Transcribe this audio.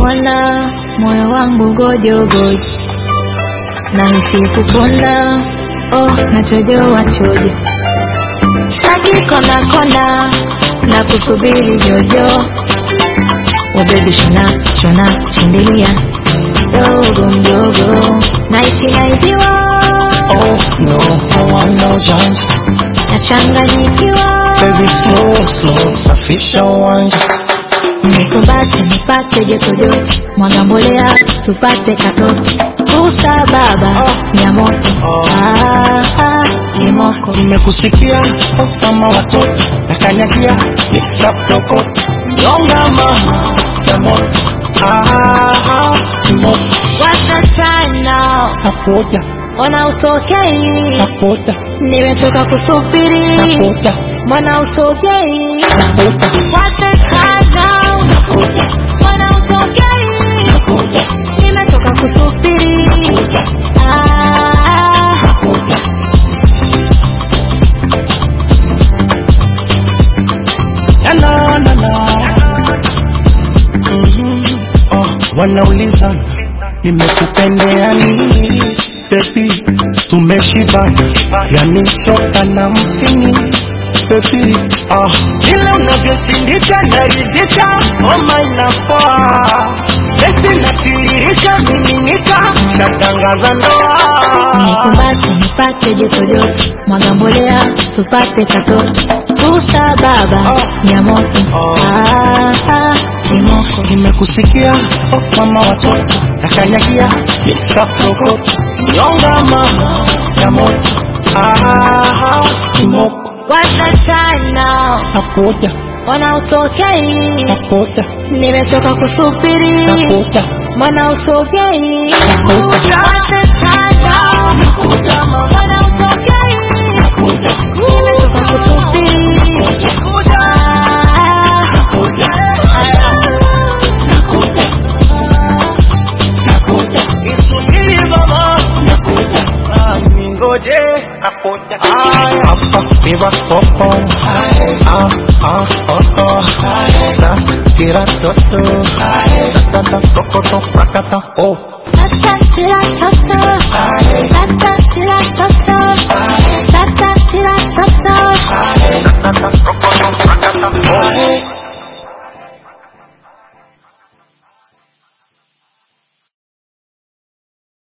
kona, moyo wangu gojo gojo, nahisi kupona, oh nachojoa chojo, sitaki kona kona, na kusubiri jojo. Oh baby shona, shona, shindilia dogo mdogo, nahisi naibiwa. Oh no, I want no chance. Nachanganyikiwa. Baby slow, slow, safisha uwanja. Nikumbate nipate joto joto, mwaga mbolea tupate katoto. Kusa baba ya moto, ni moko. Nimekusikia kama watoto, nakanyagia nisaptoko. Yonga mama ya moto, ni moko. What's the time now? Nakuja, Ona utokei, nakuja, nimechoka kusubiri. nakuja, Mwana usogei, nakuja, what's the time now? nakuja, Mwana utokei, nakuja, nimechoka kusubiri. nakuja, nakuja. Na na na. Wanaulizana nimekupendea nini baby, tumeshibana yani shoka na mpini baby, kila unavyosindika naridhika, homa inapoa, besi natiririka miminika, shatangaza ndoa. Nikumbate nipate joto joto, mwaga mbolea tupate katoto. Kusa baba ya moto, ni moko. Nimekusikia mama watoto, nakanyagia nisaptoko. Yonga mama ya moto, ni moko. What's the time now? Nakuja, Ona utokei, nakuja, nimechoka kusubiri. nakuja, Mwana usogei, nakuja, what's the time now? nakuja, Mwana utokei, nakuja, nimechoka kusubiri. nakuja, nakuja, nakuja. Isubiri mama, nakuja, ningoje, nakuja. Hapa viva popo, tira toto, tata toko to prakata, oh. Asante la